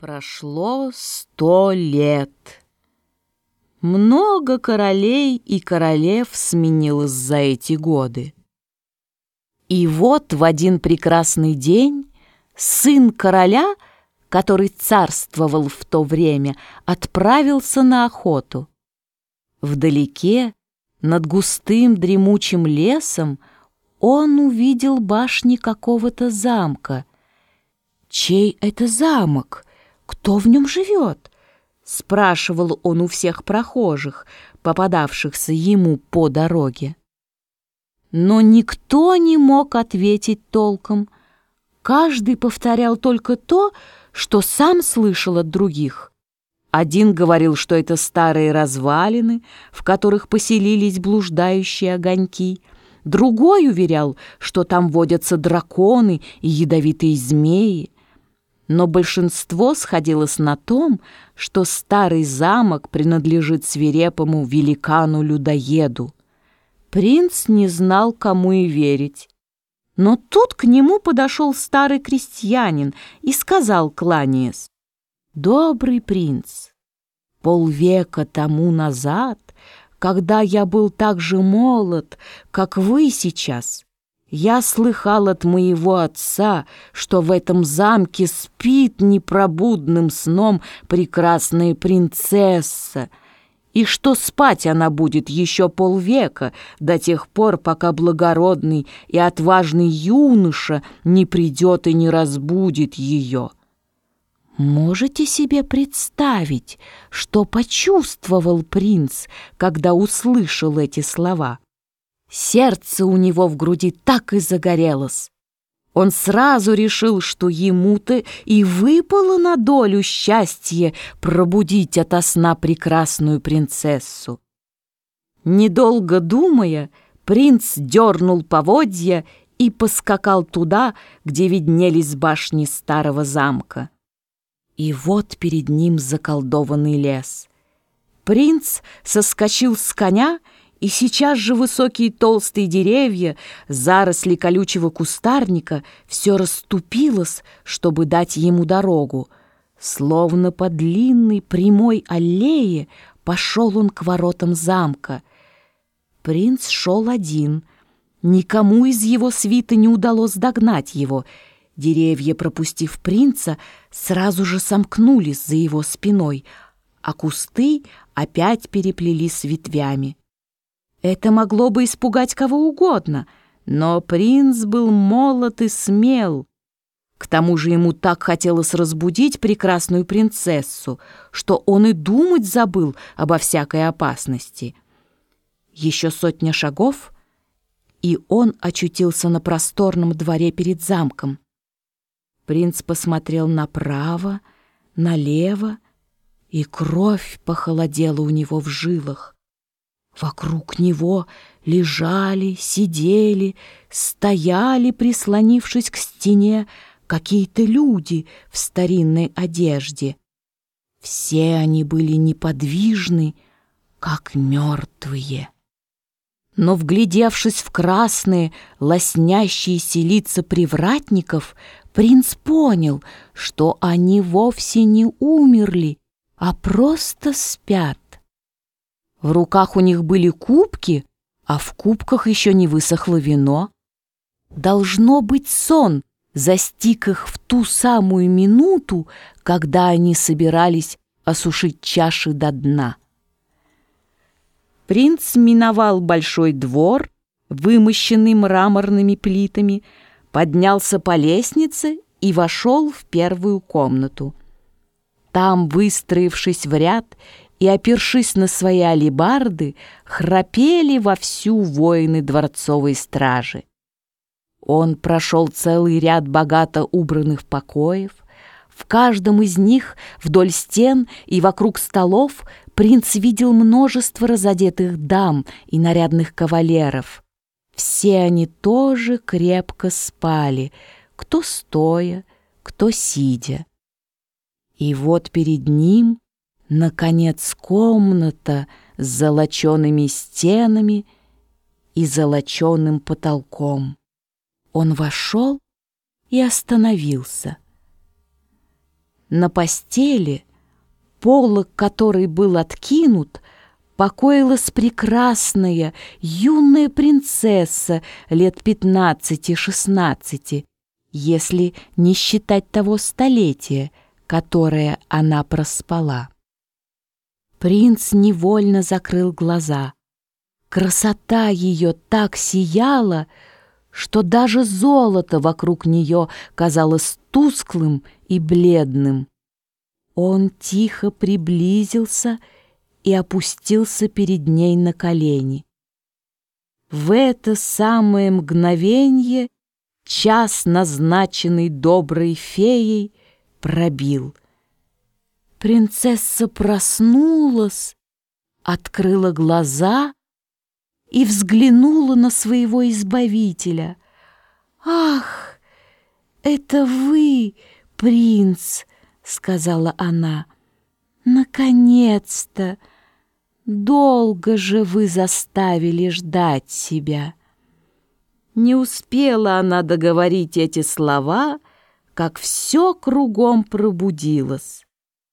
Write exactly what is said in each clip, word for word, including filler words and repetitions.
Прошло сто лет. Много королей и королев сменилось за эти годы. И вот в один прекрасный день сын короля, который царствовал в то время, отправился на охоту. Вдалеке, над густым дремучим лесом, он увидел башни какого-то замка. «Чей это замок? Кто в нем живет?» — спрашивал он у всех прохожих, попадавшихся ему по дороге. Но никто не мог ответить толком. Каждый повторял только то, что сам слышал от других. Один говорил, что это старые развалины, в которых поселились блуждающие огоньки. Другой уверял, что там водятся драконы и ядовитые змеи. Но большинство сходилось на том, что старый замок принадлежит свирепому великану-людоеду. Принц не знал, кому и верить. Но тут к нему подошел старый крестьянин и сказал, кланяясь: «Добрый принц, полвека тому назад, когда я был так же молод, как вы сейчас, я слыхал от моего отца, что в этом замке спит непробудным сном прекрасная принцесса, и что спать она будет еще полвека, до тех пор, пока благородный и отважный юноша не придет и не разбудит ее». Можете себе представить, что почувствовал принц, когда услышал эти слова? Сердце у него в груди так и загорелось. Он сразу решил, что ему-то и выпало на долю счастье пробудить ото сна прекрасную принцессу. Недолго думая, принц дернул поводья и поскакал туда, где виднелись башни старого замка. И вот перед ним заколдованный лес. Принц соскочил с коня, и сейчас же высокие толстые деревья, заросли колючего кустарника, все расступилось, чтобы дать ему дорогу. Словно по длинной прямой аллее пошел он к воротам замка. Принц шел один. Никому из его свиты не удалось догнать его. Деревья, пропустив принца, сразу же сомкнулись за его спиной, а кусты опять переплелись с ветвями. Это могло бы испугать кого угодно, но принц был молод и смел. К тому же ему так хотелось разбудить прекрасную принцессу, что он и думать забыл обо всякой опасности. Еще сотня шагов, и он очутился на просторном дворе перед замком. Принц посмотрел направо, налево, и кровь похолодела у него в жилах. Вокруг него лежали, сидели, стояли, прислонившись к стене, какие-то люди в старинной одежде. Все они были неподвижны, как мертвые. Но, вглядевшись в красные, лоснящиеся лица привратников, принц понял, что они вовсе не умерли, а просто спят. В руках у них были кубки, а в кубках еще не высохло вино. Должно быть, сон застиг их в ту самую минуту, когда они собирались осушить чаши до дна. Принц миновал большой двор, вымощенный мраморными плитами, поднялся по лестнице и вошел в первую комнату. Там, выстроившись в ряд и опершись на свои алебарды, храпели вовсю воины дворцовой стражи. Он прошел целый ряд богато убранных покоев. В каждом из них, вдоль стен и вокруг столов, принц видел множество разодетых дам и нарядных кавалеров. Все они тоже крепко спали, кто стоя, кто сидя. И вот перед ним, наконец, комната с золочеными стенами и золоченым потолком. Он вошел и остановился. На постели, полог которой был откинут, покоилась прекрасная юная принцесса лет пятнадцати-шестнадцати, если не считать того столетия, которое она проспала. Принц невольно закрыл глаза. Красота ее так сияла, что даже золото вокруг нее казалось тусклым и бледным. Он тихо приблизился и опустился перед ней на колени. В это самое мгновенье час, назначенный доброй феей, пробил. Принцесса проснулась, открыла глаза и взглянула на своего избавителя. «Ах, это вы, принц!» — сказала она. «Наконец-то! Долго же вы заставили ждать себя!» Не успела она договорить эти слова, как все кругом пробудилось.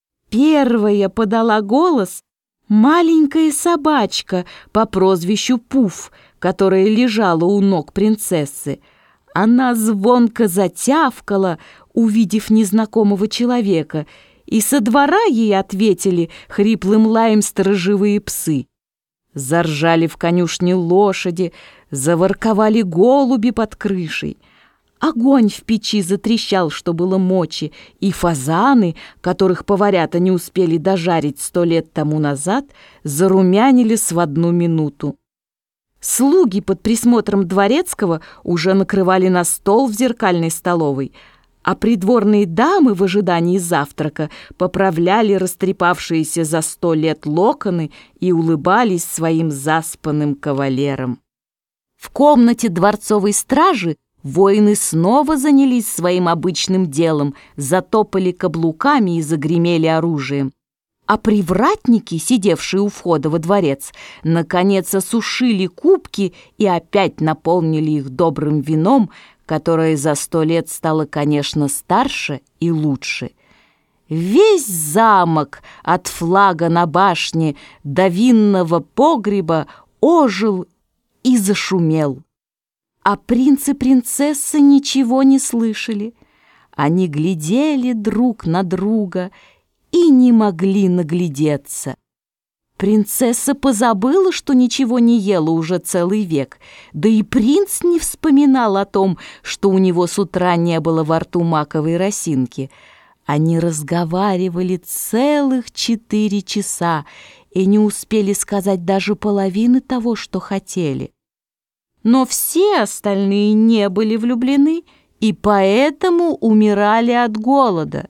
Первая подала голос маленькая собачка по прозвищу Пуф, которая лежала у ног принцессы. Она звонко затявкала, увидев незнакомого человека, и со двора ей ответили хриплым лаем сторожевые псы. Заржали в конюшне лошади, заворковали голуби под крышей. Огонь в печи затрещал, что было мочи, и фазаны, которых поварята не успели дожарить сто лет тому назад, зарумянились в одну минуту. Слуги под присмотром дворецкого уже накрывали на стол в зеркальной столовой, а придворные дамы в ожидании завтрака поправляли растрепавшиеся за сто лет локоны и улыбались своим заспанным кавалерам. В комнате дворцовой стражи воины снова занялись своим обычным делом, затопали каблуками и загремели оружием. А привратники, сидевшие у входа во дворец, наконец осушили кубки и опять наполнили их добрым вином, которое за сто лет стало, конечно, старше и лучше. Весь замок от флага на башне до винного погреба ожил и зашумел. А принц и принцесса ничего не слышали. Они глядели друг на друга и не могли наглядеться. Принцесса позабыла, что ничего не ела уже целый век, да и принц не вспоминал о том, что у него с утра не было во рту маковой росинки. Они разговаривали целых четыре часа и не успели сказать даже половины того, что хотели. Но все остальные не были влюблены и поэтому умирали от голода.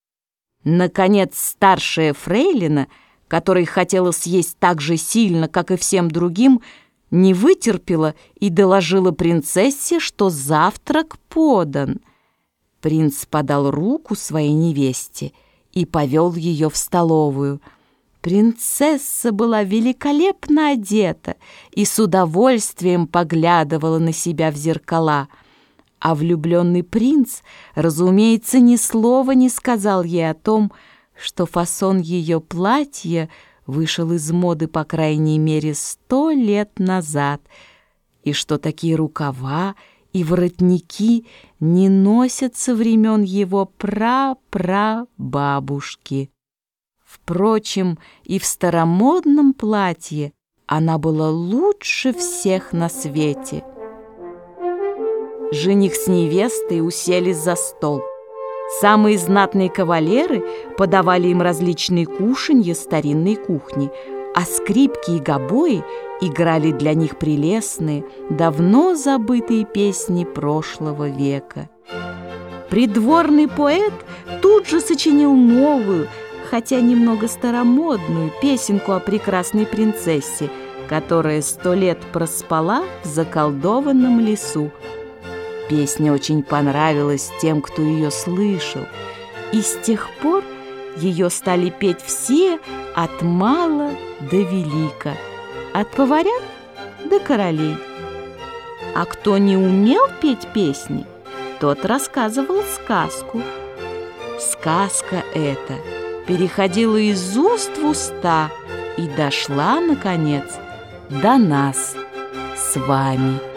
Наконец, старшая фрейлина, которой хотела съесть так же сильно, как и всем другим, не вытерпела и доложила принцессе, что завтрак подан. Принц подал руку своей невесте и повел ее в столовую. Принцесса была великолепно одета и с удовольствием поглядывала на себя в зеркала, а влюбленный принц, разумеется, ни слова не сказал ей о том, что фасон ее платья вышел из моды по крайней мере сто лет назад, и что такие рукава и воротники не носят со времен его пра-пра-бабушки. Впрочем, и в старомодном платье она была лучше всех на свете. Жених с невестой уселись за стол. Самые знатные кавалеры подавали им различные кушанья старинной кухни, а скрипки и гобои играли для них прелестные, давно забытые песни прошлого века. Придворный поэт тут же сочинил новую, хотя немного старомодную, песенку о прекрасной принцессе, которая сто лет проспала в заколдованном лесу. Песня очень понравилась тем, кто ее слышал, и с тех пор ее стали петь все от мала до велика, от поварят до королей. А кто не умел петь песни, тот рассказывал сказку. сказка эта переходила из уст в уста и дошла, наконец, до нас с вами.